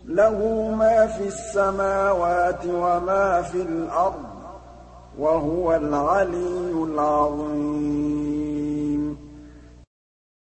لَهُ مَا فِي السَّمَاوَاتِ وَمَا فِي الْأَرْضِ ۖ وَهُوَ الْعَلِيُّ الْعَظِيمُ